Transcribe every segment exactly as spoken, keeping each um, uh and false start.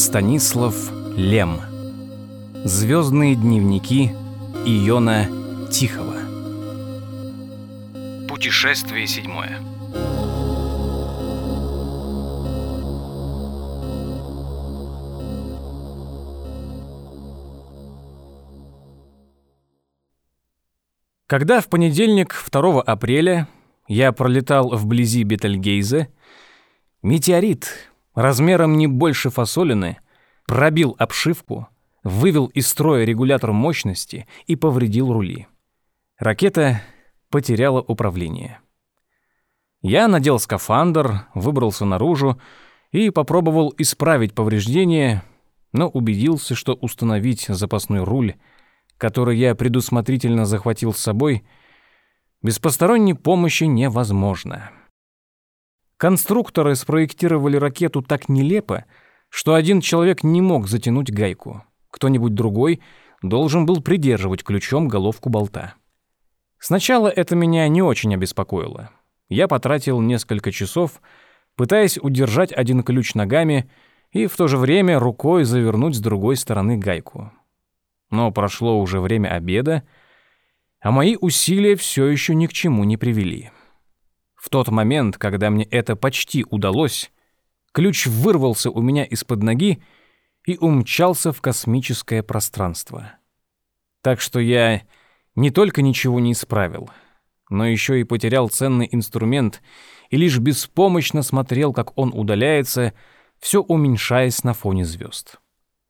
Станислав Лем. Звездные дневники Иона Тихого. Путешествие седьмое. Когда в понедельник, второго апреля, я пролетал вблизи Бетельгейзе, метеорит размером не больше фасолины пробил обшивку, вывел из строя регулятор мощности и повредил рули. Ракета потеряла управление. Я надел скафандр, выбрался наружу и попробовал исправить повреждения, но убедился, что установить запасной руль, который я предусмотрительно захватил с собой, без посторонней помощи невозможно. Конструкторы спроектировали ракету так нелепо, что один человек не мог затянуть гайку. Кто-нибудь другой должен был придерживать ключом головку болта. Сначала это меня не очень обеспокоило. Я потратил несколько часов, пытаясь удержать один ключ ногами и в то же время рукой завернуть с другой стороны гайку. Но прошло уже время обеда, а мои усилия все еще ни к чему не привели. В тот момент, когда мне это почти удалось, ключ вырвался у меня из-под ноги и умчался в космическое пространство. Так что я не только ничего не исправил, но еще и потерял ценный инструмент и лишь беспомощно смотрел, как он удаляется, все уменьшаясь на фоне звезд.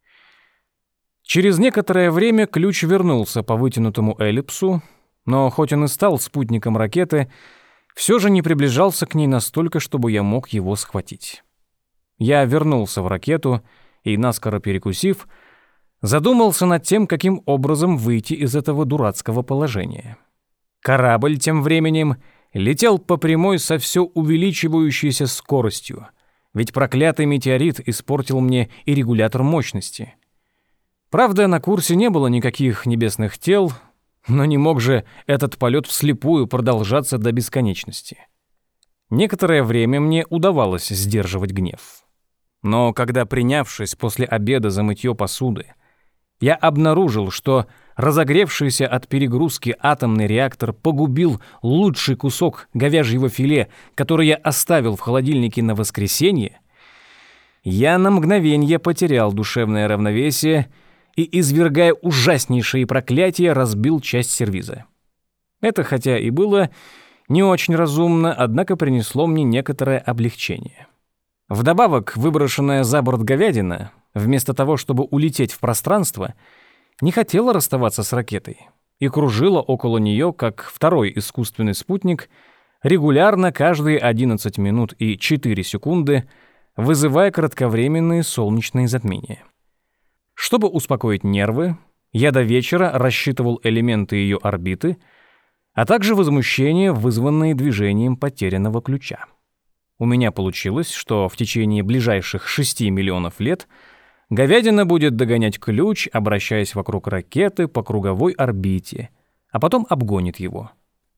Через некоторое время ключ вернулся по вытянутому эллипсу, но хоть он и стал спутником ракеты, все же не приближался к ней настолько, чтобы я мог его схватить. Я вернулся в ракету и, наскоро перекусив, задумался над тем, каким образом выйти из этого дурацкого положения. Корабль тем временем летел по прямой со все увеличивающейся скоростью, ведь проклятый метеорит испортил мне и регулятор мощности. Правда, на курсе не было никаких небесных тел, но не мог же этот полет вслепую продолжаться до бесконечности. Некоторое время мне удавалось сдерживать гнев. Но когда, принявшись после обеда за мытье посуды, я обнаружил, что разогревшийся от перегрузки атомный реактор погубил лучший кусок говяжьего филе, который я оставил в холодильнике на воскресенье, я на мгновенье потерял душевное равновесие и, извергая ужаснейшие проклятия, разбил часть сервиза. Это, хотя и было не очень разумно, однако принесло мне некоторое облегчение. Вдобавок, выброшенная за борт говядина, вместо того, чтобы улететь в пространство, не хотела расставаться с ракетой и кружила около нее, как второй искусственный спутник, регулярно каждые одиннадцать минут и четыре секунды, вызывая кратковременные солнечные затмения. Чтобы успокоить нервы, я до вечера рассчитывал элементы ее орбиты, а также возмущение, вызванное движением потерянного ключа. У меня получилось, что в течение ближайших шести миллионов лет говядина будет догонять ключ, обращаясь вокруг ракеты по круговой орбите, а потом обгонит его.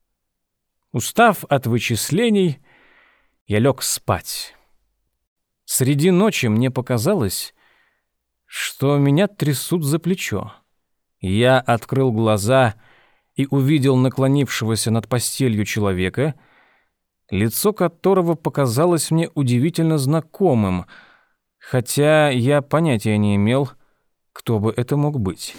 Устав от вычислений, я лег спать. Среди ночи мне показалось, что меня трясут за плечо. Я открыл глаза и увидел наклонившегося над постелью человека, лицо которого показалось мне удивительно знакомым, хотя я понятия не имел, кто бы это мог быть.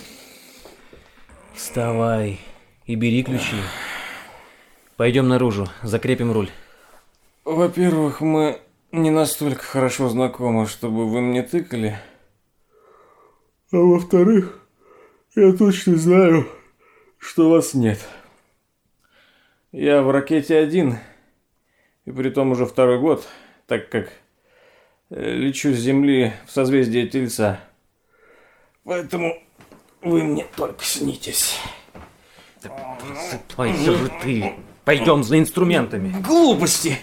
Вставай и бери ключи. Пойдем наружу, закрепим руль. Во-первых, мы не настолько хорошо знакомы, чтобы вы мне тыкали. А во-вторых, я точно знаю, что вас нет. Я в ракете один, и притом уже второй год, так как лечу с Земли в созвездие Тельца. Поэтому вы мне только снитесь. Да просыпайся же ты. Пойдем за инструментами. Глупости.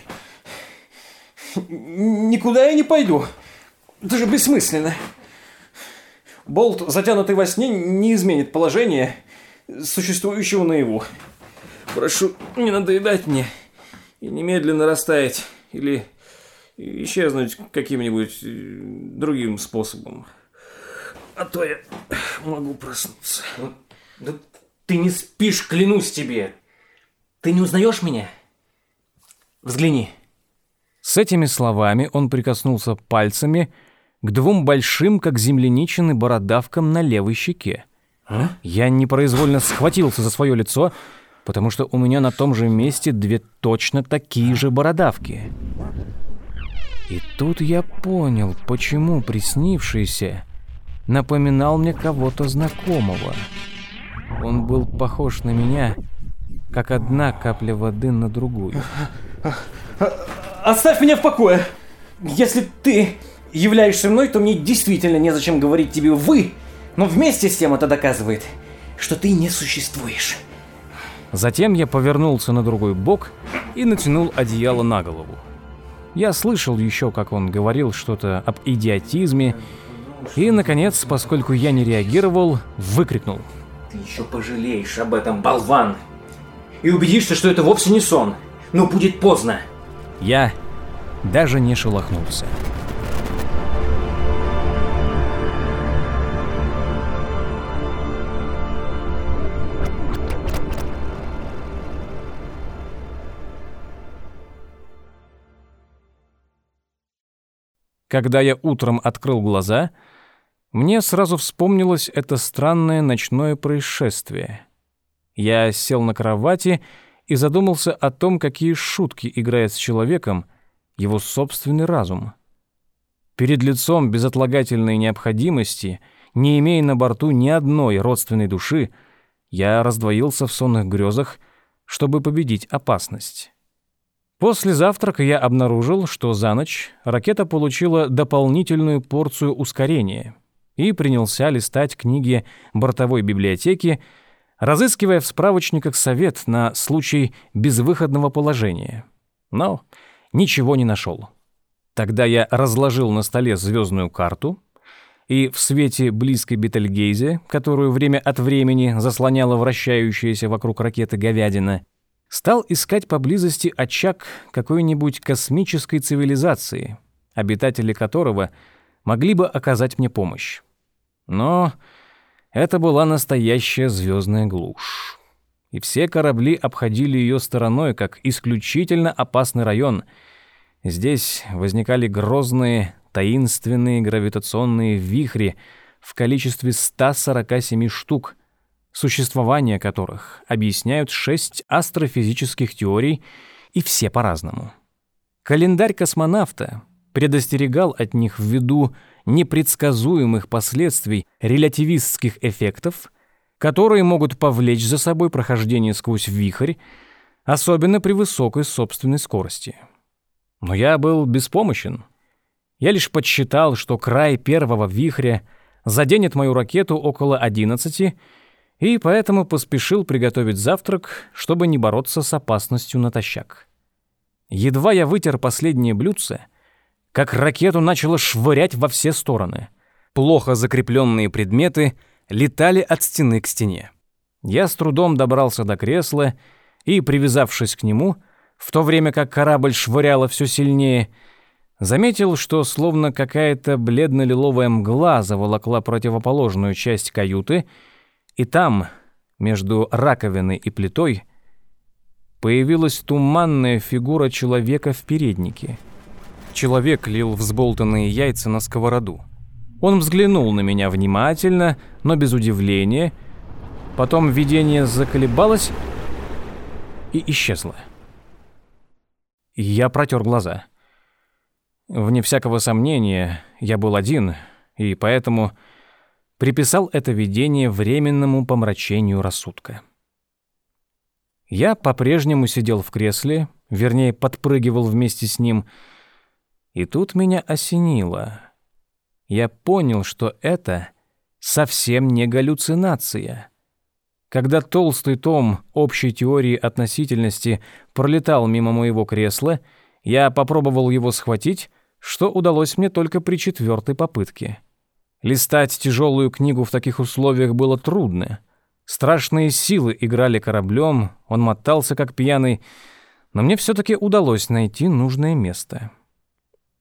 Никуда я не пойду. Это же бессмысленно. Болт, затянутый во сне, не изменит положение существующего наяву. Прошу не надоедать мне и немедленно растаять, или, исчезнуть каким-нибудь другим способом. А то я могу проснуться. Ну, да ты не спишь, клянусь тебе. Ты не узнаешь меня? Взгляни. С этими словами он прикоснулся пальцами к двум большим, как земляничины, бородавкам на левой щеке. А? Я непроизвольно схватился за свое лицо, потому что у меня на том же месте две точно такие же бородавки. И тут я понял, почему приснившийся напоминал мне кого-то знакомого. Он был похож на меня, как одна капля воды на другую. Оставь меня в покое! Если ты являешься мной, то мне действительно незачем говорить тебе «вы», но вместе с тем это доказывает, что ты не существуешь. Затем я повернулся на другой бок и натянул одеяло на голову. Я слышал еще, как он говорил что-то об идиотизме, и, наконец, поскольку я не реагировал, выкрикнул. Ты еще пожалеешь об этом, болван! И убедишься, что это вовсе не сон, но будет поздно. Я даже не шелохнулся. Когда я утром открыл глаза, мне сразу вспомнилось это странное ночное происшествие. Я сел на кровати и задумался о том, какие шутки играет с человеком его собственный разум. Перед лицом безотлагательной необходимости, не имея на борту ни одной родственной души, я раздвоился в сонных грезах, чтобы победить опасность. После завтрака я обнаружил, что за ночь ракета получила дополнительную порцию ускорения и принялся листать книги бортовой библиотеки, разыскивая в справочниках совет на случай безвыходного положения. Но ничего не нашел. Тогда я разложил на столе звездную карту и в свете близкой Бетельгейзе, которую время от времени заслоняла вращающаяся вокруг ракеты говядина, стал искать поблизости очаг какой-нибудь космической цивилизации, обитатели которого могли бы оказать мне помощь. Но это была настоящая звездная глушь. И все корабли обходили ее стороной, как исключительно опасный район. Здесь возникали грозные, таинственные гравитационные вихри в количестве ста сорока семи штук, существование которых объясняют шесть астрофизических теорий, и все по-разному. Календарь космонавта предостерегал от них ввиду непредсказуемых последствий релятивистских эффектов, которые могут повлечь за собой прохождение сквозь вихрь, особенно при высокой собственной скорости. Но я был беспомощен. Я лишь подсчитал, что край первого вихря заденет мою ракету около одиннадцати, и поэтому поспешил приготовить завтрак, чтобы не бороться с опасностью натощак. Едва я вытер последнее блюдце, как ракету начало швырять во все стороны. Плохо закрепленные предметы летали от стены к стене. Я с трудом добрался до кресла и, привязавшись к нему, в то время как корабль швыряло все сильнее, заметил, что словно какая-то бледно-лиловая мгла заволокла противоположную часть каюты, и там, между раковиной и плитой, появилась туманная фигура человека в переднике. Человек лил взболтанные яйца на сковороду. Он взглянул на меня внимательно, но без удивления. Потом видение заколебалось и исчезло. Я протер глаза. Вне всякого сомнения, я был один, и поэтому приписал это видение временному помрачению рассудка. Я по-прежнему сидел в кресле, вернее, подпрыгивал вместе с ним, и тут меня осенило. Я понял, что это совсем не галлюцинация. Когда толстый том общей теории относительности пролетал мимо моего кресла, я попробовал его схватить, что удалось мне только при четвертой попытке. Листать тяжелую книгу в таких условиях было трудно. Страшные силы играли кораблем, он мотался как пьяный, но мне все-таки удалось найти нужное место.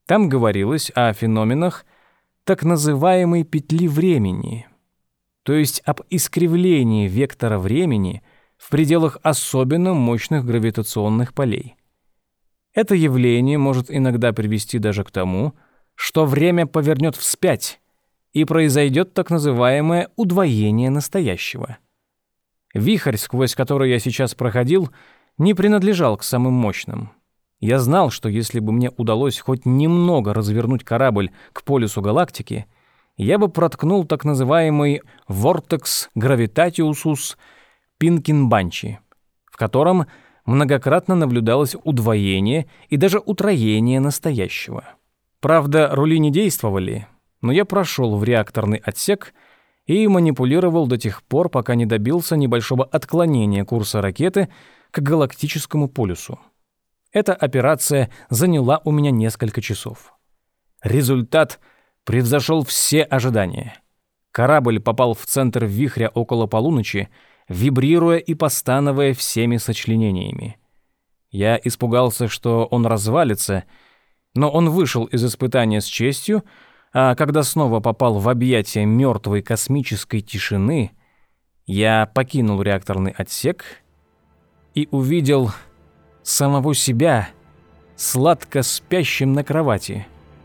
Там говорилось о феноменах так называемой петли времени, то есть об искривлении вектора времени в пределах особенно мощных гравитационных полей. Это явление может иногда привести даже к тому, что время повернет вспять, и произойдет так называемое удвоение настоящего. Вихрь, сквозь который я сейчас проходил, не принадлежал к самым мощным. Я знал, что если бы мне удалось хоть немного развернуть корабль к полюсу галактики, я бы проткнул так называемый «Vortex Gravitatius Pinkenbanchi», в котором многократно наблюдалось удвоение и даже утроение настоящего. Правда, рули не действовали, но я прошел в реакторный отсек и манипулировал до тех пор, пока не добился небольшого отклонения курса ракеты к галактическому полюсу. Эта операция заняла у меня несколько часов. Результат превзошел все ожидания. Корабль попал в центр вихря около полуночи, вибрируя и постановая всеми сочленениями. Я испугался, что он развалится, но он вышел из испытания с честью, а когда снова попал в объятия мертвой космической тишины, я покинул реакторный отсек и увидел самого себя сладко спящим на кровати.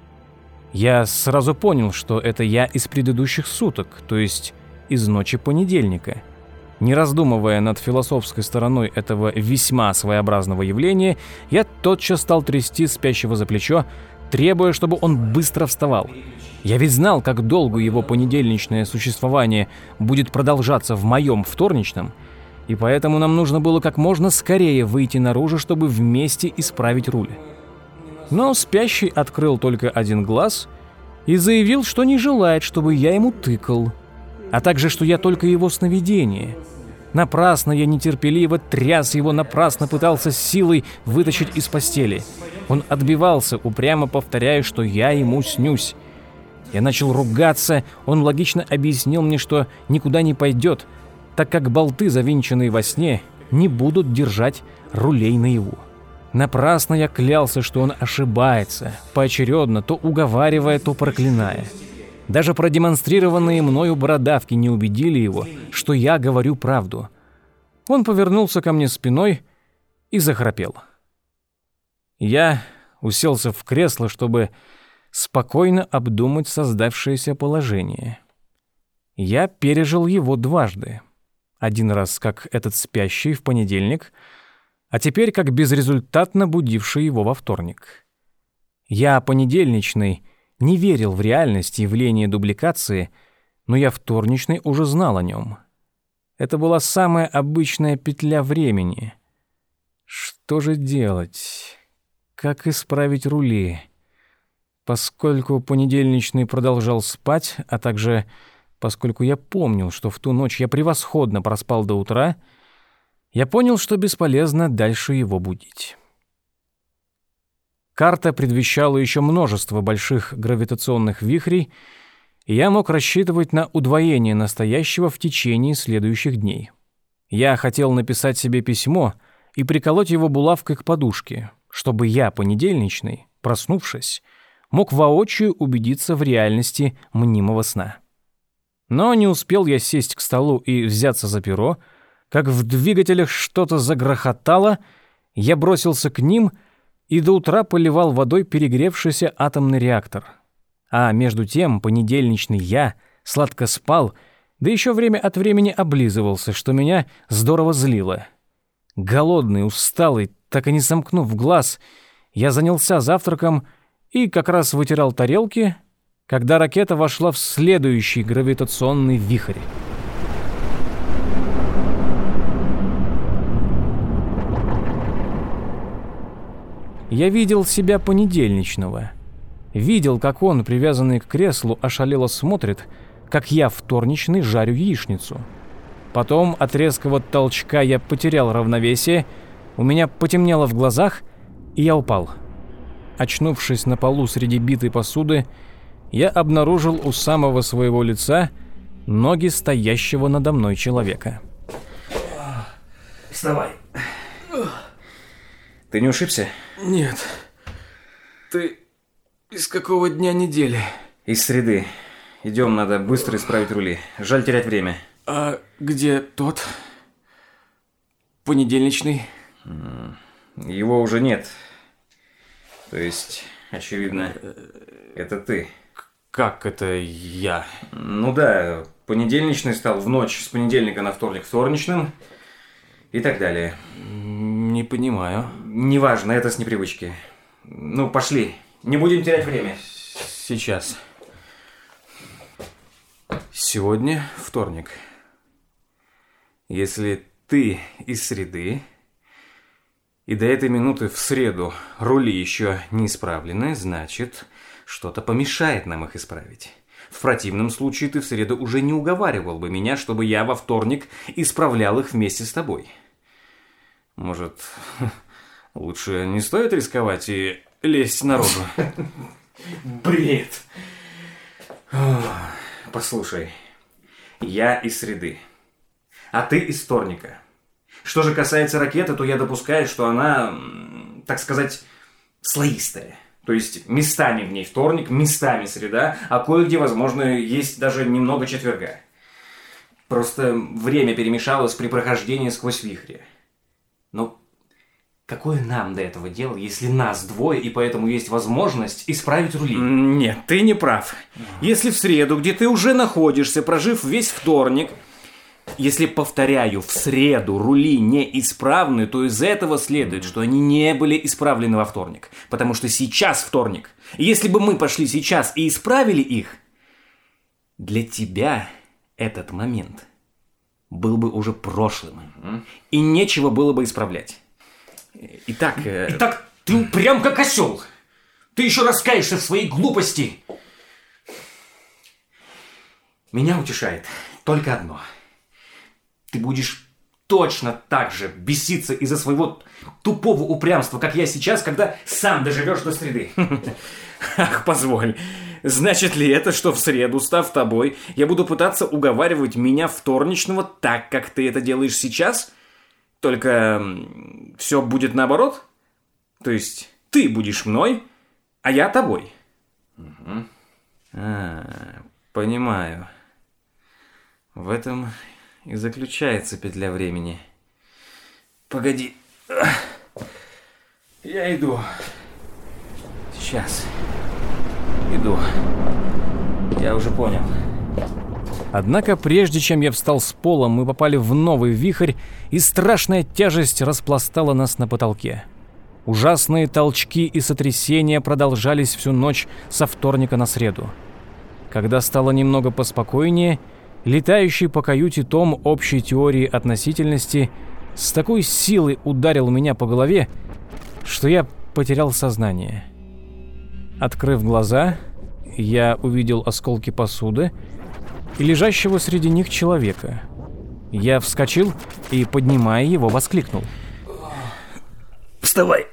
Я сразу понял, что это я из предыдущих суток, то есть из ночи понедельника. Не раздумывая над философской стороной этого весьма своеобразного явления, я тотчас стал трясти спящего за плечо, требуя, чтобы он быстро вставал. Я ведь знал, как долго его понедельничное существование будет продолжаться в моем вторничном, и поэтому нам нужно было как можно скорее выйти наружу, чтобы вместе исправить руль. Но спящий открыл только один глаз и заявил, что не желает, чтобы я ему тыкал, а также, что я только его сновидение. Напрасно я нетерпеливо тряс его, напрасно пытался с силой вытащить из постели. Он отбивался, упрямо повторяя, что я ему снюсь. Я начал ругаться, он логично объяснил мне, что никуда не пойдет, так как болты, завинченные во сне, не будут держать рулей наяву. Напрасно я клялся, что он ошибается, поочередно то уговаривая, то проклиная. Даже продемонстрированные мною бородавки не убедили его, что я говорю правду. Он повернулся ко мне спиной и захрапел. Я уселся в кресло, чтобы спокойно обдумать создавшееся положение. Я пережил его дважды. Один раз как этот спящий в понедельник, а теперь как безрезультатно будивший его во вторник. Я понедельничный не верил в реальность явления дубликации, но я вторничный уже знал о нем. Это была самая обычная петля времени. Что же делать? Как исправить рули? Поскольку понедельничный продолжал спать, а также поскольку я помнил, что в ту ночь я превосходно проспал до утра, я понял, что бесполезно дальше его будить. Карта предвещала еще множество больших гравитационных вихрей, и я мог рассчитывать на удвоение настоящего в течение следующих дней. Я хотел написать себе письмо и приколоть его булавкой к подушке, чтобы я, понедельничный, проснувшись, мог воочию убедиться в реальности мнимого сна. Но не успел я сесть к столу и взяться за перо, как в двигателях что-то загрохотало, я бросился к ним и до утра поливал водой перегревшийся атомный реактор. А между тем понедельничный я сладко спал, да еще время от времени облизывался, что меня здорово злило. Голодный, усталый, так и не сомкнув глаз, я занялся завтраком и как раз вытирал тарелки, когда ракета вошла в следующий гравитационный вихрь. Я видел себя понедельничного. Видел, как он, привязанный к креслу, ошалело смотрит, как я вторничный жарю яичницу. Потом от резкого толчка я потерял равновесие, у меня потемнело в глазах, и я упал. Очнувшись на полу среди битой посуды, я обнаружил у самого своего лица ноги стоящего надо мной человека. Вставай. Ты не ушибся? Нет. Ты из какого дня недели? Из среды. Идем, надо быстро исправить рули. Жаль терять время. А где тот? Понедельничный? Его уже нет. То есть, очевидно, это ты. Как это я? Ну да, понедельничный стал в ночь с понедельника на вторник вторничным и так далее. Не понимаю. Неважно, это с непривычки. Ну, пошли. Не будем терять время. Сейчас. Сегодня вторник. Если ты из среды, и до этой минуты в среду рули еще не исправлены, значит, что-то помешает нам их исправить. В противном случае ты в среду уже не уговаривал бы меня, чтобы я во вторник исправлял их вместе с тобой. Может, лучше не стоит рисковать и лезть наружу? Бред. Послушай, я из среды, а ты из вторника. Что же касается ракеты, то я допускаю, что она, так сказать, слоистая. То есть местами в ней вторник, местами среда, а кое-где, возможно, есть даже немного четверга. Просто время перемешалось при прохождении сквозь вихри. Но какое нам до этого дело, если нас двое, и поэтому есть возможность исправить рули? Нет, ты не прав. Если в среду, где ты уже находишься, прожив весь вторник... Если, повторяю, в среду рули неисправны, то из этого следует, что они не были исправлены во вторник. Потому что сейчас вторник. И если бы мы пошли сейчас и исправили их, для тебя этот момент был бы уже прошлым. И нечего было бы исправлять. Итак... Э... Итак, ты прям как осел. Ты еще раскаешься в своей глупости. Меня утешает только одно. Ты будешь точно так же беситься из-за своего тупого упрямства, как я сейчас, когда сам доживешь до среды. Ах, позволь. Значит ли это, что в среду, став тобой, я буду пытаться уговаривать меня вторничного так, как ты это делаешь сейчас? Только все будет наоборот? То есть ты будешь мной, а я тобой? Угу. А, понимаю. В этом... и заключается петля времени. Погоди. Я иду. Сейчас. Иду. Я уже понял. Однако, прежде чем я встал с пола, мы попали в новый вихрь, и страшная тяжесть распластала нас на потолке. Ужасные толчки и сотрясения продолжались всю ночь со вторника на среду. Когда стало немного поспокойнее, летающий по каюте том общей теории относительности с такой силой ударил меня по голове, что я потерял сознание. Открыв глаза, я увидел осколки посуды и лежащего среди них человека. Я вскочил и, поднимая его, воскликнул: «Вставай!»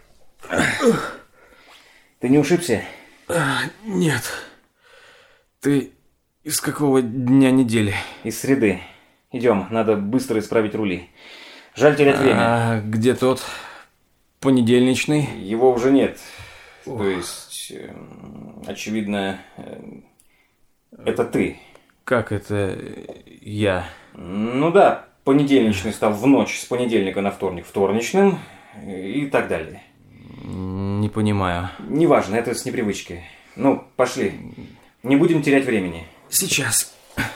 Ты не ушибся? А, нет. Ты... из какого дня недели? Из среды. Идем, надо быстро исправить рули. Жаль терять время. А где тот понедельничный? Его уже нет. Ох. То есть, э, очевидно, э, это ты. Как это я? Ну да, понедельничный стал в ночь с понедельника на вторник вторничным и так далее. Не понимаю. Неважно, это с непривычки. Ну, пошли. Не будем терять времени. Сейчас.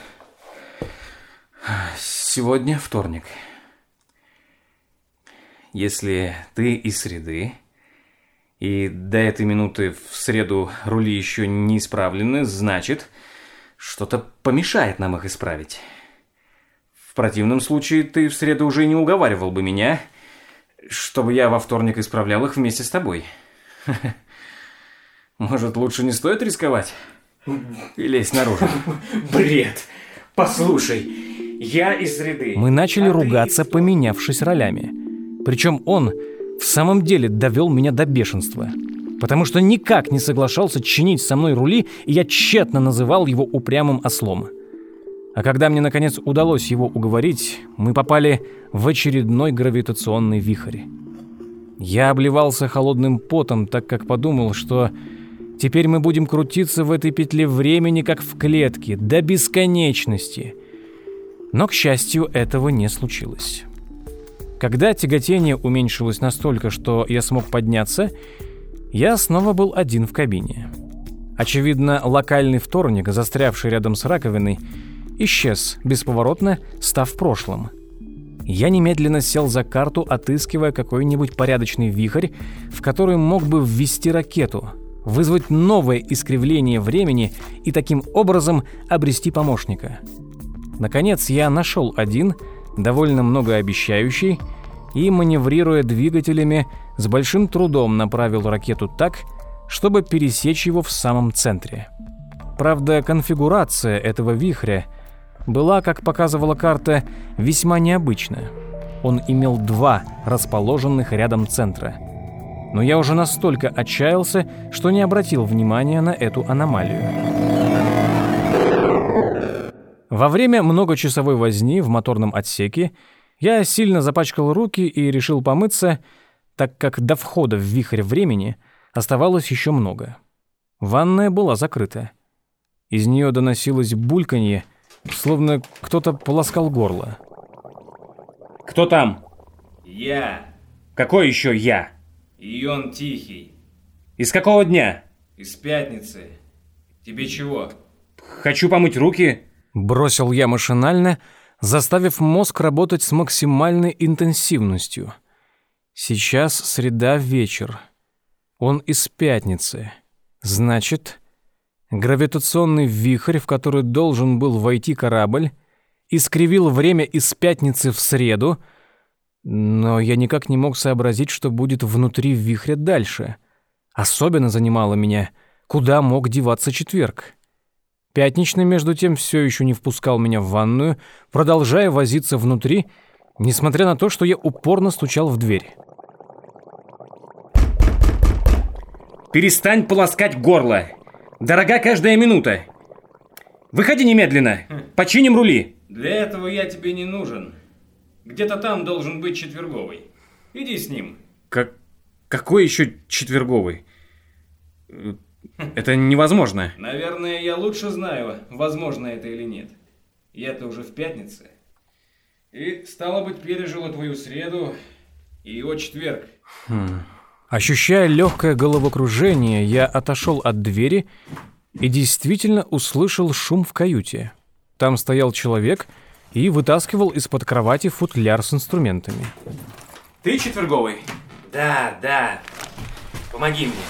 Сегодня вторник. Если ты из среды, и до этой минуты в среду рули еще не исправлены, значит, что-то помешает нам их исправить. В противном случае ты в среду уже не уговаривал бы меня, чтобы я во вторник исправлял их вместе с тобой. Может, лучше не стоит рисковать? И лезть наружу. Бред. Послушай, я из среды. Мы начали ругаться, поменявшись ролями. Причем он в самом деле довел меня до бешенства. Потому что никак не соглашался чинить со мной рули, и я тщетно называл его упрямым ослом. А когда мне наконец удалось его уговорить, мы попали в очередной гравитационный вихрь. Я обливался холодным потом, так как подумал, что Теперь мы будем крутиться в этой петле времени, как в клетке, до бесконечности. Но, к счастью, этого не случилось. Когда тяготение уменьшилось настолько, что я смог подняться, я снова был один в кабине. Очевидно, локальный вторник, застрявший рядом с раковиной, исчез бесповоротно, став прошлым. Я немедленно сел за карту, отыскивая какой-нибудь порядочный вихрь, в который мог бы ввести ракету, вызвать новое искривление времени и таким образом обрести помощника. Наконец, я нашел один, довольно многообещающий, и, маневрируя двигателями, с большим трудом направил ракету так, чтобы пересечь его в самом центре. Правда, конфигурация этого вихря была, как показывала карта, весьма необычная. Он имел два расположенных рядом центра. Но я уже настолько отчаялся, что не обратил внимания на эту аномалию. Во время многочасовой возни в моторном отсеке я сильно запачкал руки и решил помыться, так как до входа в вихрь времени оставалось еще много. Ванная была закрыта. Из нее доносилось бульканье, словно кто-то полоскал горло. «Кто там?» «Я». «Какой еще я?» «И он Тихий». «Из какого дня?» «Из пятницы. Тебе чего?» «Хочу помыть руки», — бросил я машинально, заставив мозг работать с максимальной интенсивностью. Сейчас среда, вечер. Он из пятницы. Значит, гравитационный вихрь, в который должен был войти корабль, искривил время из пятницы в среду, но я никак не мог сообразить, что будет внутри вихря дальше. Особенно занимало меня, куда мог деваться четверг. Пятничный, между тем, все еще не впускал меня в ванную, продолжая возиться внутри, несмотря на то, что я упорно стучал в дверь. «Перестань полоскать горло! Дорога каждая минута! Выходи немедленно! Починим рули!» «Для этого я тебе не нужен. Где-то там должен быть четверговый. Иди с ним». Как... Какой еще четверговый? Это невозможно. Наверное, я лучше знаю, возможно это или нет. Я-то уже в пятнице. И, стало быть, пережила твою среду и его четверг. Хм. Ощущая легкое головокружение, я отошел от двери и действительно услышал шум в каюте. Там стоял человек и вытаскивал из-под кровати футляр с инструментами. Ты четверговый? Да, да. Помоги мне.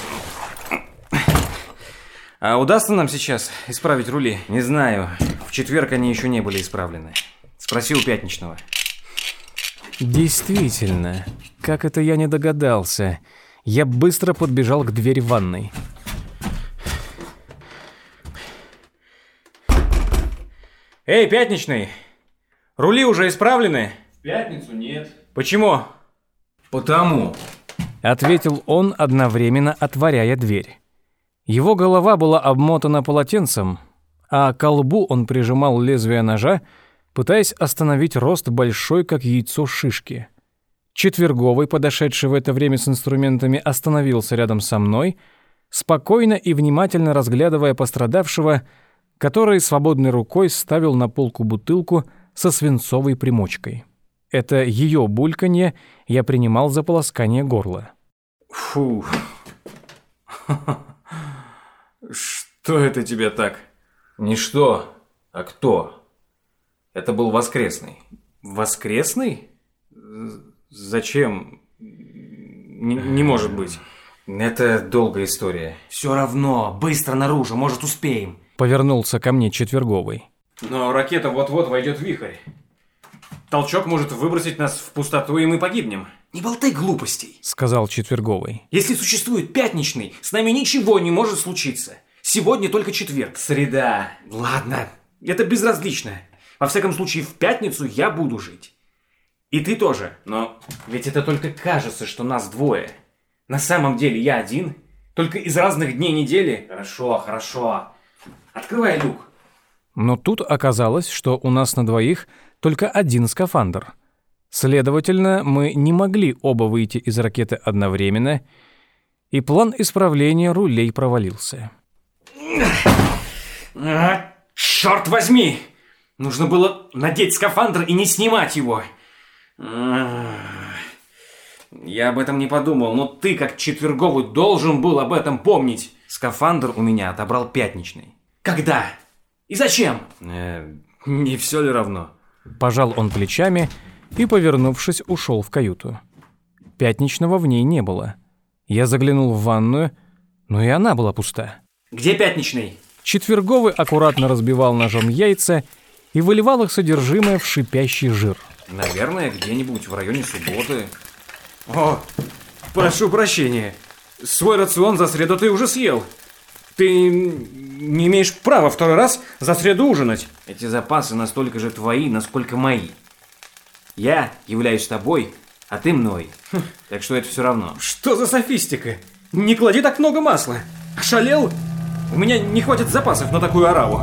А удастся нам сейчас исправить рули? Не знаю. В четверг они еще не были исправлены. Спроси у пятничного. Действительно, как это я не догадался. Я быстро подбежал к двери ванной. Эй, пятничный! Рули уже исправлены? В пятницу нет. Почему? Потому. Ответил он, одновременно отворяя дверь. Его голова была обмотана полотенцем, а к колбу он прижимал лезвие ножа, пытаясь остановить рост большой, как яйцо, шишки. Четверговый, подошедший в это время с инструментами, остановился рядом со мной, спокойно и внимательно разглядывая пострадавшего, который свободной рукой ставил на полку бутылку со свинцовой примочкой. Это ее бульканье я принимал за полоскание горла. Фу. Что это тебе так? Не что, а кто? Это был воскресный. Воскресный? Зачем? Не, не может быть. Это долгая история. Все равно, быстро наружу, может успеем. Повернулся ко мне четверговый. Но ракета вот-вот войдет в вихрь. Толчок может выбросить нас в пустоту, и мы погибнем. Не болтай глупостей, сказал четверговый. Если существует пятничный, с нами ничего не может случиться. Сегодня только четверг. Среда. Ладно, это безразлично. Во всяком случае, в пятницу я буду жить. И ты тоже. Но ведь это только кажется, что нас двое. На самом деле я один. Только из разных дней недели. Хорошо, хорошо. Открывай люк. Но тут оказалось, что у нас на двоих только один скафандр. Следовательно, мы не могли оба выйти из ракеты одновременно, и план исправления рулей провалился. А, черт возьми! Нужно было надеть скафандр и не снимать его. Я об этом не подумал, но ты, как четверговый, должен был об этом помнить. Скафандр у меня отобрал Пятничный. Когда? И зачем? Э, не все ли равно? Пожал он плечами и, повернувшись, ушел в каюту. Пятничного в ней не было. Я заглянул в ванную, но и она была пуста. Где Пятничный? Четверговый аккуратно разбивал ножом яйца и выливал их содержимое в шипящий жир. Наверное, где-нибудь в районе субботы. О, прошу прощения. Свой рацион за среду ты уже съел. Ты не имеешь права второй раз за среду ужинать. Эти запасы настолько же твои, насколько мои. Я являюсь тобой, а ты мной. Хм, так что это все равно. Что за софистика? Не клади так много масла. Ошалел? У меня не хватит запасов на такую ораву.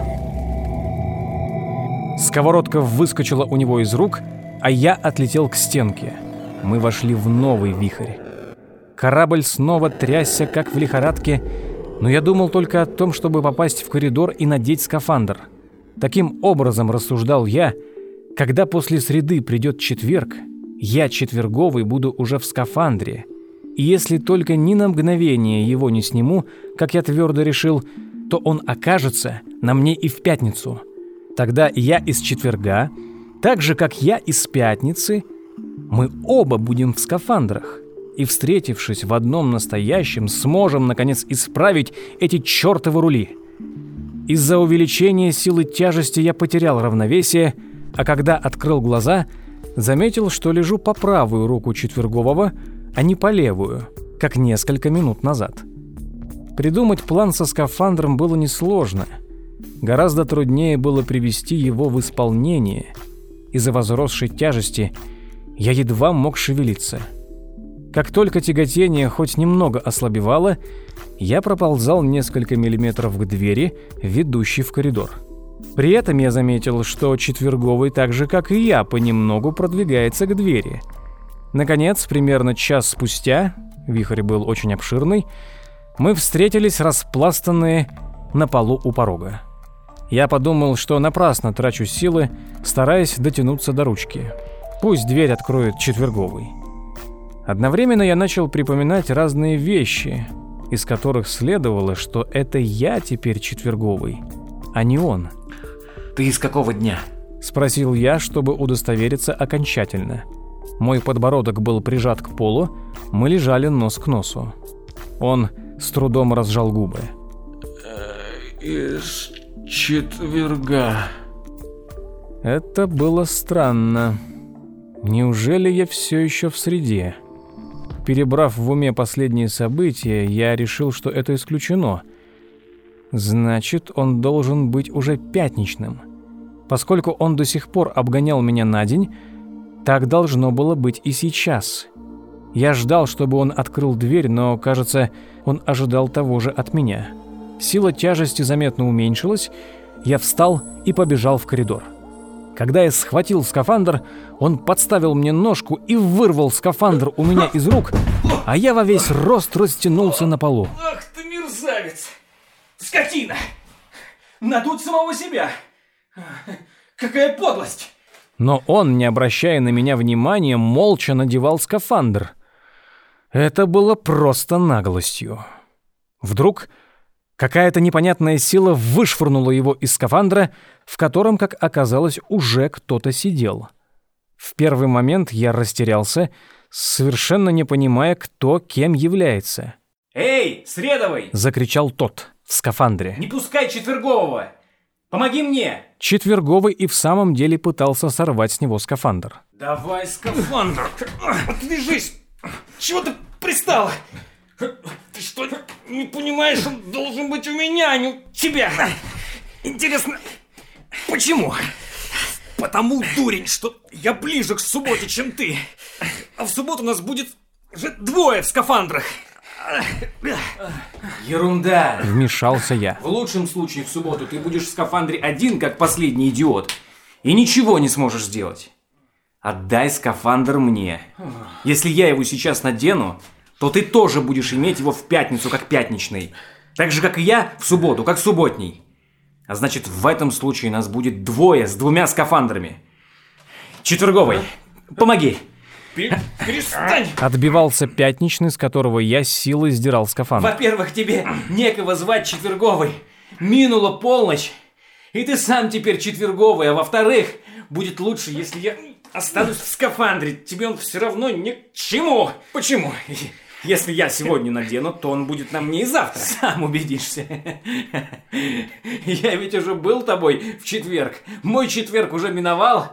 Сковородка выскочила у него из рук, а я отлетел к стенке. Мы вошли в новый вихрь. Корабль снова трясся, как в лихорадке, но я думал только о том, чтобы попасть в коридор и надеть скафандр. Таким образом, рассуждал я, когда после среды придет четверг, я, четверговый, буду уже в скафандре. И если только ни на мгновение его не сниму, как я твердо решил, то он окажется на мне и в пятницу. Тогда я из четверга, так же, как я из пятницы, мы оба будем в скафандрах. И, встретившись в одном настоящем, сможем, наконец, исправить эти чертовы рули. Из-за увеличения силы тяжести я потерял равновесие, а когда открыл глаза, заметил, что лежу по правую руку четвергового, а не по левую, как несколько минут назад. Придумать план со скафандром было несложно. Гораздо труднее было привести его в исполнение. Из-за возросшей тяжести я едва мог шевелиться. Как только тяготение хоть немного ослабевало, я проползал несколько миллиметров к двери, ведущей в коридор. При этом я заметил, что четверговый, так же как и я, понемногу продвигается к двери. Наконец, примерно час спустя, вихрь был очень обширный, мы встретились распластанные на полу у порога. Я подумал, что напрасно трачу силы, стараясь дотянуться до ручки. Пусть дверь откроет четверговый. Одновременно я начал припоминать разные вещи, из которых следовало, что это я теперь четверговый, а не он. «Ты из какого дня?» — спросил я, чтобы удостовериться окончательно. Мой подбородок был прижат к полу, мы лежали нос к носу. Он с трудом разжал губы. «Из четверга». Это было странно. Неужели я все еще в среде? Перебрав в уме последние события, я решил, что это исключено. Значит, он должен быть уже пятничным. Поскольку он до сих пор обгонял меня на день, так должно было быть и сейчас. Я ждал, чтобы он открыл дверь, но, кажется, он ожидал того же от меня. Сила тяжести заметно уменьшилась, я встал и побежал в коридор. Когда я схватил скафандр, он подставил мне ножку и вырвал скафандр у меня из рук, а я во весь рост растянулся на полу. Ах ты мерзавец! Скотина! Надуть самого себя! Какая подлость! Но он, не обращая на меня внимания, молча надевал скафандр. Это было просто наглостью. Вдруг какая-то непонятная сила вышвырнула его из скафандра, в котором, как оказалось, уже кто-то сидел. В первый момент я растерялся, совершенно не понимая, кто кем является. «Эй, Средовый!» — закричал тот в скафандре. «Не пускай четвергового! Помоги мне!» Четверговый и в самом деле пытался сорвать с него скафандр. «Давай скафандр! Отвяжись! Чего ты пристал? Ты что, не понимаешь, он должен быть у меня, а не у тебя? Интересно, почему? Потому, дурень, что я ближе к субботе, чем ты. А в субботу у нас будет уже двое в скафандрах. Ерунда. Вмешался я. В лучшем случае в субботу ты будешь в скафандре один, как последний идиот, и ничего не сможешь сделать. Отдай скафандр мне. Если я его сейчас надену, то ты тоже будешь иметь его в пятницу, как пятничный. Так же, как и я, в субботу, как субботний. А значит, в этом случае нас будет двое с двумя скафандрами. Четверговый, помоги. Перестань! Отбивался пятничный, с которого я силой сдирал скафандр. Во-первых, тебе некого звать четверговый. Минула полночь, и ты сам теперь четверговый. А во-вторых, будет лучше, если я останусь в скафандре. Тебе он все равно ни к чему. Почему? Если я сегодня надену, то он будет на мне и завтра. Сам убедишься. Я ведь уже был тобой в четверг. Мой четверг уже миновал.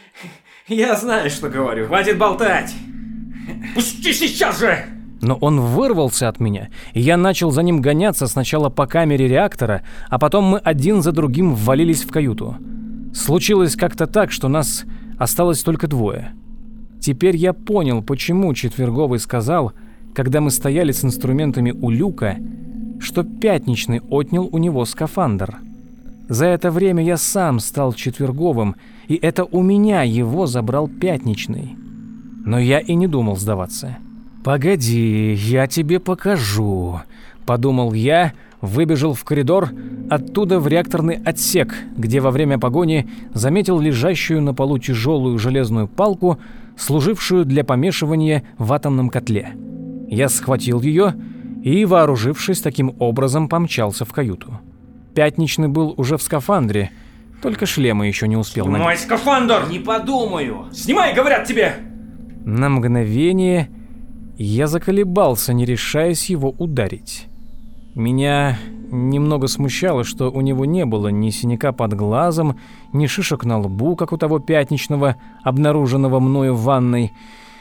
Я знаю, что говорю. Хватит болтать. Пусти сейчас же! Но он вырвался от меня, и я начал за ним гоняться сначала по камере реактора, а потом мы один за другим ввалились в каюту. Случилось как-то так, что нас осталось только двое. Теперь я понял, почему четверговый сказал, когда мы стояли с инструментами у люка, что пятничный отнял у него скафандр. За это время я сам стал четверговым, и это у меня его забрал пятничный. Но я и не думал сдаваться. «Погоди, я тебе покажу», — подумал я, выбежал в коридор, оттуда в реакторный отсек, где во время погони заметил лежащую на полу тяжелую железную палку, служившую для помешивания в атомном котле. Я схватил ее и, вооружившись таким образом, помчался в каюту. Пятничный был уже в скафандре, только шлема еще не успел надеть. Снимай скафандр! Не подумаю! Снимай, говорят тебе! На мгновение я заколебался, не решаясь его ударить. Меня немного смущало, что у него не было ни синяка под глазом, ни шишек на лбу, как у того пятничного, обнаруженного мною в ванной.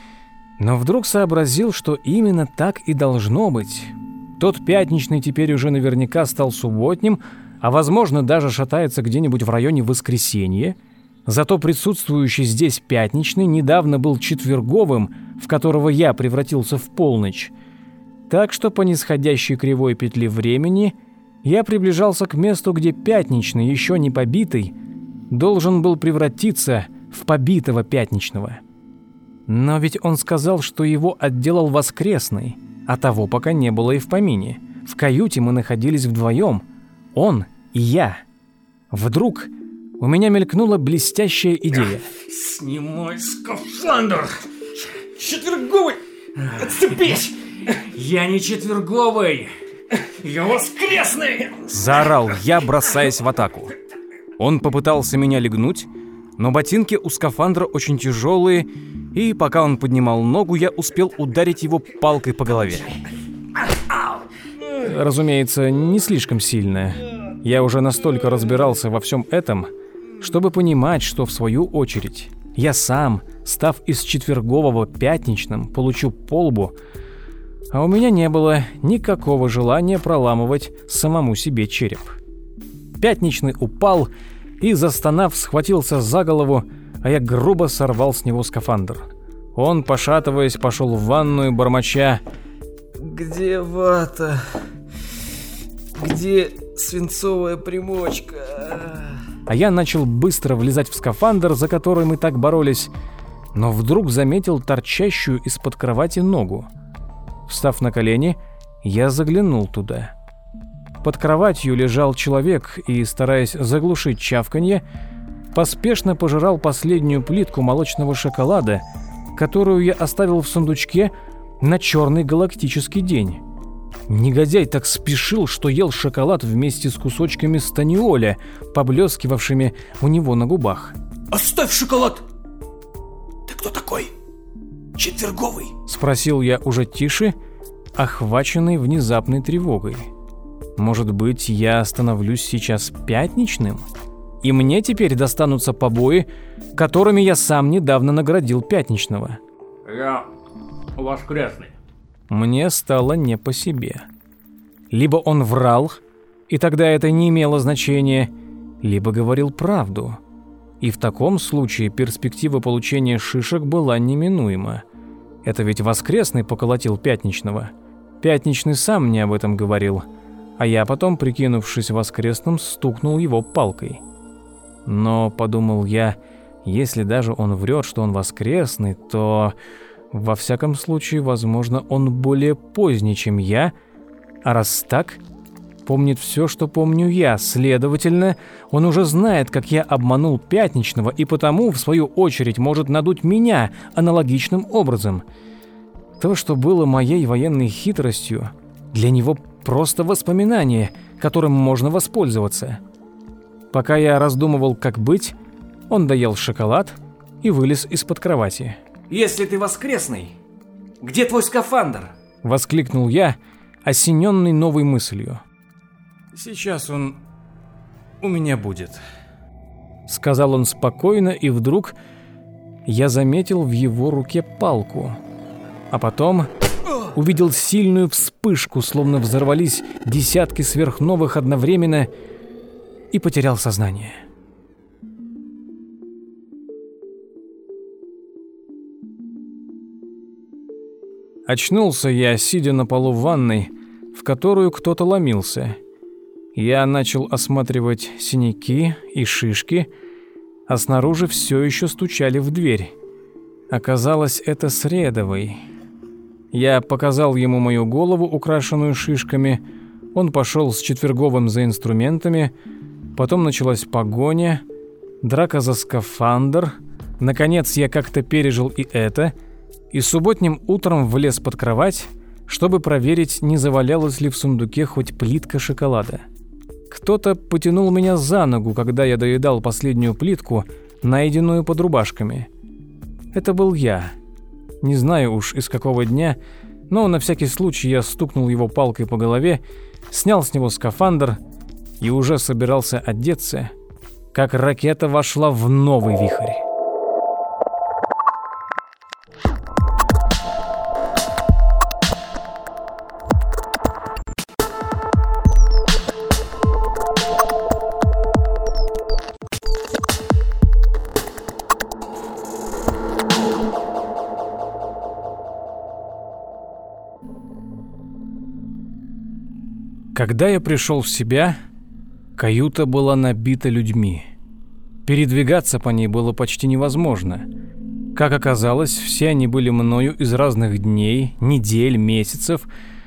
Но вдруг сообразил, что именно так и должно быть. Тот пятничный теперь уже наверняка стал субботним, а возможно даже шатается где-нибудь в районе воскресенья. Зато присутствующий здесь пятничный недавно был четверговым, в которого я превратился в полночь. Так что по нисходящей кривой петле времени я приближался к месту, где пятничный, еще не побитый, должен был превратиться в побитого пятничного. Но ведь он сказал, что его отделал воскресный, а того пока не было и в помине. В каюте мы находились вдвоем, он и я. Вдруг у меня мелькнула блестящая идея. Снимай скафандр! Четверговый! Отцепись! Я не четверговый! Я воскресный! Заорал я, бросаясь в атаку. Он попытался меня легнуть, но ботинки у скафандра очень тяжелые, и пока он поднимал ногу, я успел ударить его палкой по голове. Разумеется, не слишком сильно. Я уже настолько разбирался во всем этом, чтобы понимать, что в свою очередь я сам, став из четвергового пятничным, получу по лбу, а у меня не было никакого желания проламывать самому себе череп. Пятничный упал и, застонав, схватился за голову, а я грубо сорвал с него скафандр. Он, пошатываясь, пошел в ванную, бормоча: «Где вата? Где свинцовая примочка?» А я начал быстро влезать в скафандр, за который мы так боролись, но вдруг заметил торчащую из-под кровати ногу. Встав на колени, я заглянул туда. Под кроватью лежал человек и, стараясь заглушить чавканье, поспешно пожирал последнюю плитку молочного шоколада, которую я оставил в сундучке на черный галактический день. Негодяй так спешил, что ел шоколад вместе с кусочками станиоля, поблескивавшими у него на губах. «Оставь шоколад! Ты кто такой? Четверговый?» — спросил я уже тише, охваченный внезапной тревогой. Может быть, я становлюсь сейчас пятничным? И мне теперь достанутся побои, которыми я сам недавно наградил пятничного. Я воскресный. Мне стало не по себе. Либо он врал, и тогда это не имело значения, либо говорил правду. И в таком случае перспектива получения шишек была неминуема. Это ведь воскресный поколотил пятничного. Пятничный сам мне об этом говорил, а я потом, прикинувшись воскресным, стукнул его палкой. Но, подумал я, если даже он врет, что он воскресный, то Во всяком случае, возможно, он более поздний, чем я, а раз так, помнит все, что помню я. Следовательно, он уже знает, как я обманул Пятничного, и потому, в свою очередь, может надуть меня аналогичным образом. То, что было моей военной хитростью, для него просто воспоминание, которым можно воспользоваться. Пока я раздумывал, как быть, он доел шоколад и вылез из-под кровати. «Если ты воскресный, где твой скафандр?» — воскликнул я, осененный новой мыслью. «Сейчас он у меня будет», — сказал он спокойно, и вдруг я заметил в его руке палку, а потом увидел сильную вспышку, словно взорвались десятки сверхновых одновременно, и потерял сознание. Очнулся я, сидя на полу в ванной, в которую кто-то ломился. Я начал осматривать синяки и шишки, а снаружи все еще стучали в дверь. Оказалось, это Средовый. Я показал ему мою голову, украшенную шишками. Он пошел с Четверговым за инструментами. Потом началась погоня, драка за скафандр. Наконец я как-то пережил и это, и субботним утром влез под кровать, чтобы проверить, не завалялась ли в сундуке хоть плитка шоколада. Кто-то потянул меня за ногу, когда я доедал последнюю плитку, найденную под рубашками. Это был я. Не знаю уж из какого дня, но на всякий случай я стукнул его палкой по голове, снял с него скафандр и уже собирался одеться, как ракета вошла в новый вихрь. Когда я пришел в себя, каюта была набита людьми. Передвигаться по ней было почти невозможно. Как оказалось, все они были мною из разных дней, недель, месяцев,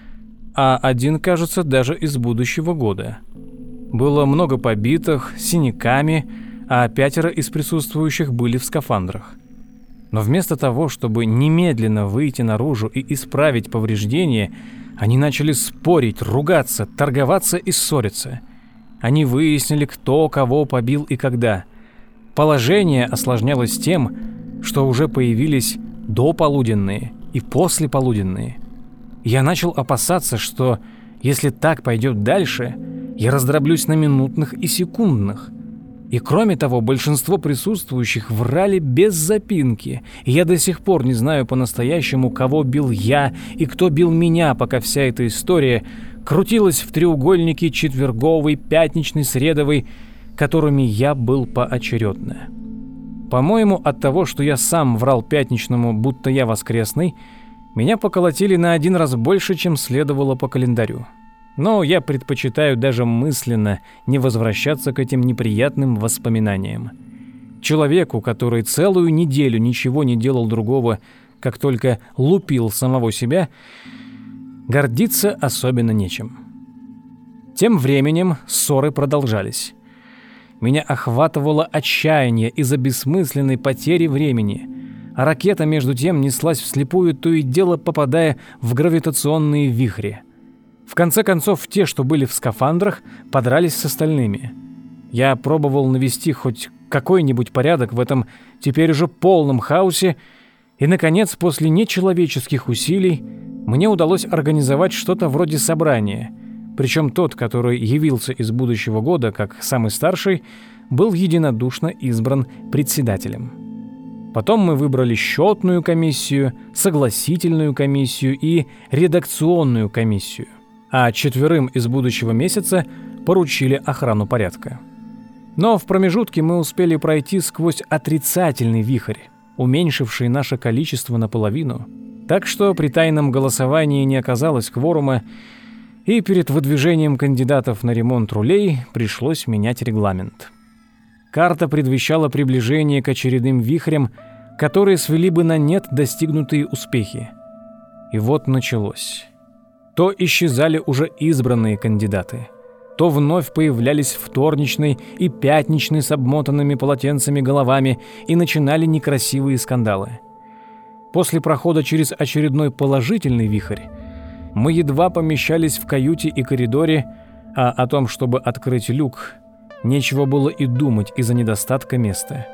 а один, кажется, даже из будущего года. Было много побитых, с синяками, а пятеро из присутствующих были в скафандрах. Но вместо того, чтобы немедленно выйти наружу и исправить повреждения, они начали спорить, ругаться, торговаться и ссориться. Они выяснили, кто кого побил и когда. Положение осложнялось тем, что уже появились дополуденные и послеполуденные. Я начал опасаться, что если так пойдет дальше, я раздроблюсь на минутных и секундных. И кроме того, большинство присутствующих врали без запинки, и я до сих пор не знаю по-настоящему, кого бил я и кто бил меня, пока вся эта история крутилась в треугольнике Четверговый, Пятничный, Средовый, которыми я был поочередно. По-моему, от того, что я сам врал Пятничному, будто я воскресный, меня поколотили на один раз больше, чем следовало по календарю. Но я предпочитаю даже мысленно не возвращаться к этим неприятным воспоминаниям. Человеку, который целую неделю ничего не делал другого, как только лупил самого себя, гордиться особенно нечем. Тем временем ссоры продолжались. Меня охватывало отчаяние из-за бессмысленной потери времени, а ракета между тем неслась вслепую, то и дело попадая в гравитационные вихри. В конце концов, те, что были в скафандрах, подрались с остальными. Я пробовал навести хоть какой-нибудь порядок в этом теперь уже полном хаосе, и, наконец, после нечеловеческих усилий, мне удалось организовать что-то вроде собрания. Причем тот, который явился из будущего года, как самый старший, был единодушно избран председателем. Потом мы выбрали счетную комиссию, согласительную комиссию и редакционную комиссию. А четверым из будущего месяца поручили охрану порядка. Но в промежутке мы успели пройти сквозь отрицательный вихрь, уменьшивший наше количество наполовину, так что при тайном голосовании не оказалось кворума, и перед выдвижением кандидатов на ремонт рулей пришлось менять регламент. Карта предвещала приближение к очередным вихрям, которые свели бы на нет достигнутые успехи. И вот началось. То исчезали уже избранные кандидаты, то вновь появлялись вторничный и пятничный с обмотанными полотенцами головами и начинали некрасивые скандалы. После прохода через очередной положительный вихрь мы едва помещались в каюте и коридоре, а о том, чтобы открыть люк, нечего было и думать из-за недостатка места.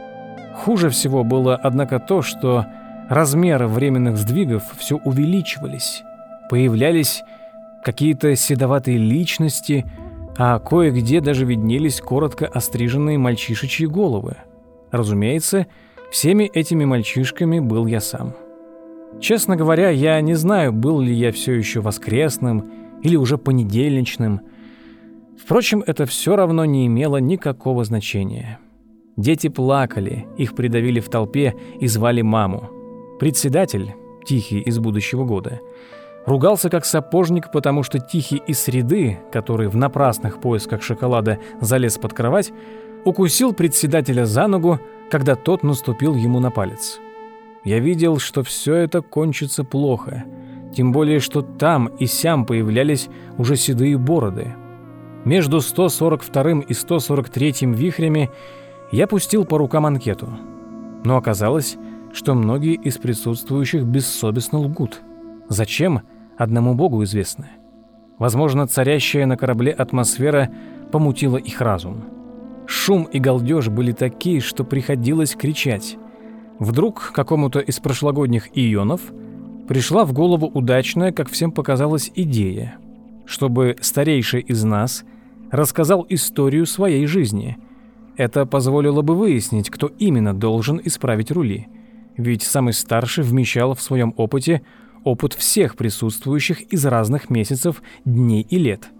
Хуже всего было, однако, то, что размеры временных сдвигов все увеличивались. Появлялись какие-то седоватые личности, а кое-где даже виднелись коротко остриженные мальчишечьи головы. Разумеется, всеми этими мальчишками был я сам. Честно говоря, я не знаю, был ли я все еще воскресным или уже понедельничным. Впрочем, это все равно не имело никакого значения. Дети плакали, их придавили в толпе и звали маму. Председатель, Тихий из будущего года, ругался как сапожник, потому что Тихий из среды, который в напрасных поисках шоколада залез под кровать, укусил председателя за ногу, когда тот наступил ему на палец. Я видел, что все это кончится плохо, тем более, что там и сям появлялись уже седые бороды. Между сто сорок вторым и сто сорок третьим вихрями я пустил по рукам анкету, но оказалось, что многие из присутствующих бессовестно лгут. Зачем? Одному Богу известно. Возможно, царящая на корабле атмосфера помутила их разум. Шум и галдеж были такие, что приходилось кричать. Вдруг какому-то из прошлогодних ионов пришла в голову удачная, как всем показалось, идея, чтобы старейший из нас рассказал историю своей жизни. Это позволило бы выяснить, кто именно должен исправить рули, ведь самый старший вмещал в своем опыте опыт всех присутствующих из разных месяцев, дней и лет.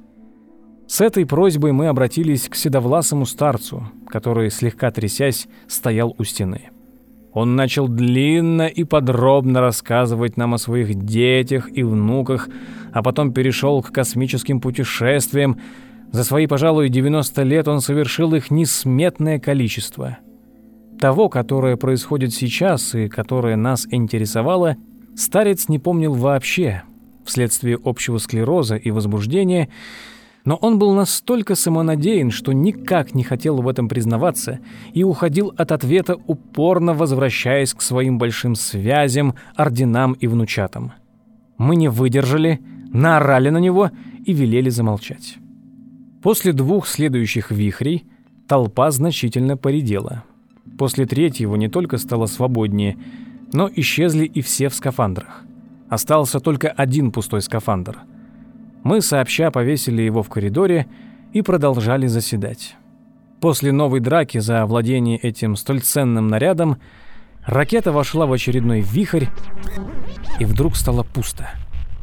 С этой просьбой мы обратились к седовласому старцу, который, слегка трясясь, стоял у стены. Он начал длинно и подробно рассказывать нам о своих детях и внуках, а потом перешел к космическим путешествиям. За свои, пожалуй, девяносто лет он совершил их несметное количество. Того, которое происходит сейчас и которое нас интересовало, старец не помнил вообще, вследствие общего склероза и возбуждения, но он был настолько самонадеян, что никак не хотел в этом признаваться и уходил от ответа, упорно возвращаясь к своим большим связям, орденам и внучатам. Мы не выдержали, наорали на него и велели замолчать. После двух следующих вихрей толпа значительно поредела. После третьего не только стало свободнее, но исчезли и все в скафандрах. Остался только один пустой скафандр. Мы сообща повесили его в коридоре и продолжали заседать. После новой драки за владение этим столь ценным нарядом ракета вошла в очередной вихрь, и вдруг стало пусто.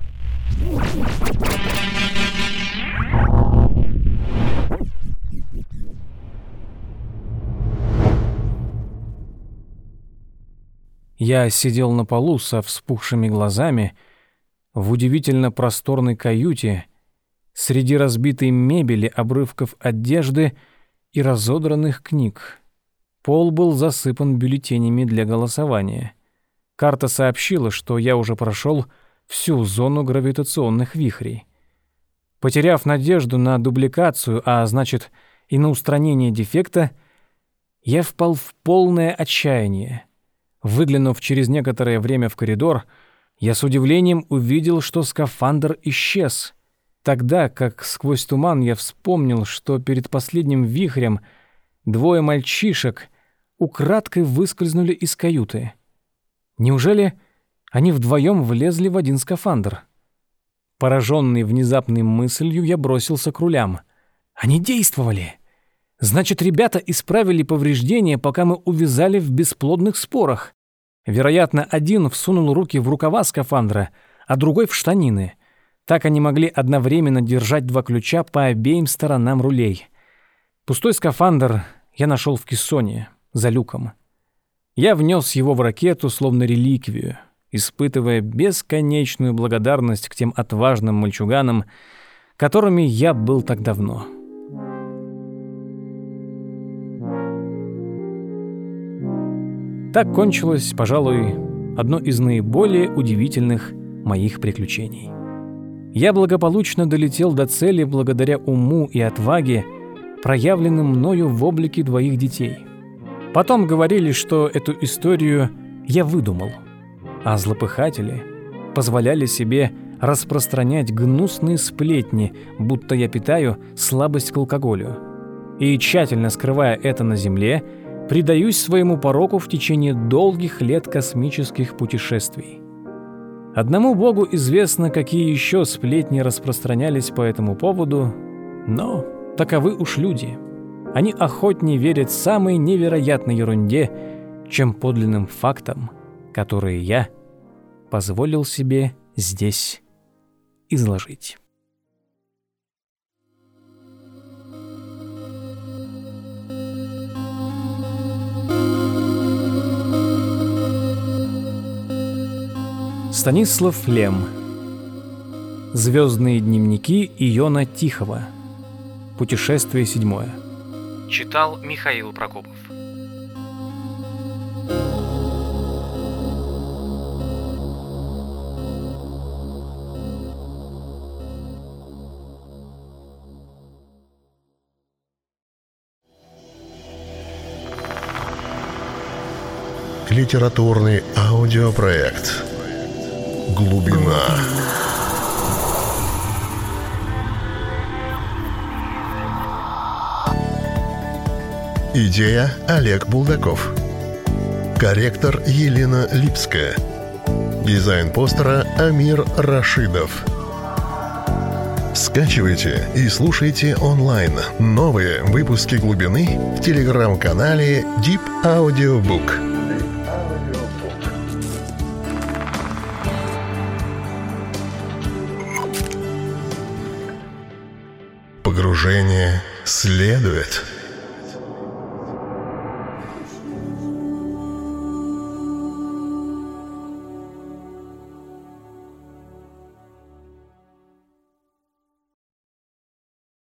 Я сидел на полу со вспухшими глазами в удивительно просторной каюте среди разбитой мебели, обрывков одежды и разодранных книг. Пол был засыпан бюллетенями для голосования. Карта сообщила, что я уже прошел всю зону гравитационных вихрей. Потеряв надежду на дубликацию, а значит и на устранение дефекта, я впал в полное отчаяние. Выглянув через некоторое время в коридор, я с удивлением увидел, что скафандр исчез. Тогда, как сквозь туман, я вспомнил, что перед последним вихрем двое мальчишек украдкой выскользнули из каюты. Неужели они вдвоем влезли в один скафандр? Пораженный внезапной мыслью, я бросился к рулям. Они действовали! Значит, ребята исправили повреждения, пока мы увязали в бесплодных спорах. Вероятно, один всунул руки в рукава скафандра, а другой в штанины. Так они могли одновременно держать два ключа по обеим сторонам рулей. Пустой скафандр я нашел в кессоне, за люком. Я внес его в ракету, словно реликвию, испытывая бесконечную благодарность к тем отважным мальчуганам, которыми я был так давно. Так кончилось, пожалуй, одно из наиболее удивительных моих приключений. Я благополучно долетел до цели благодаря уму и отваге, проявленным мною в облике двоих детей. Потом говорили, что эту историю я выдумал, а злопыхатели позволяли себе распространять гнусные сплетни, будто я питаю слабость к алкоголю. И, тщательно скрывая это на земле, предаюсь своему пороку в течение долгих лет космических путешествий. Одному Богу известно, какие еще сплетни распространялись по этому поводу, но таковы уж люди. Они охотнее верят самой невероятной ерунде, чем подлинным фактам, которые я позволил себе здесь изложить. Станислав Лем. Звездные дневники Иона Тихого. Путешествие седьмое. Читал Михаил Прокопов. Литературный аудиопроект «Глубина». Идея Олег Булдаков. Корректор Елена Липская. Дизайн постера Амир Рашидов. Скачивайте и слушайте онлайн новые выпуски «Глубины» в телеграм-канале Deep Audiobook. Погружение следует.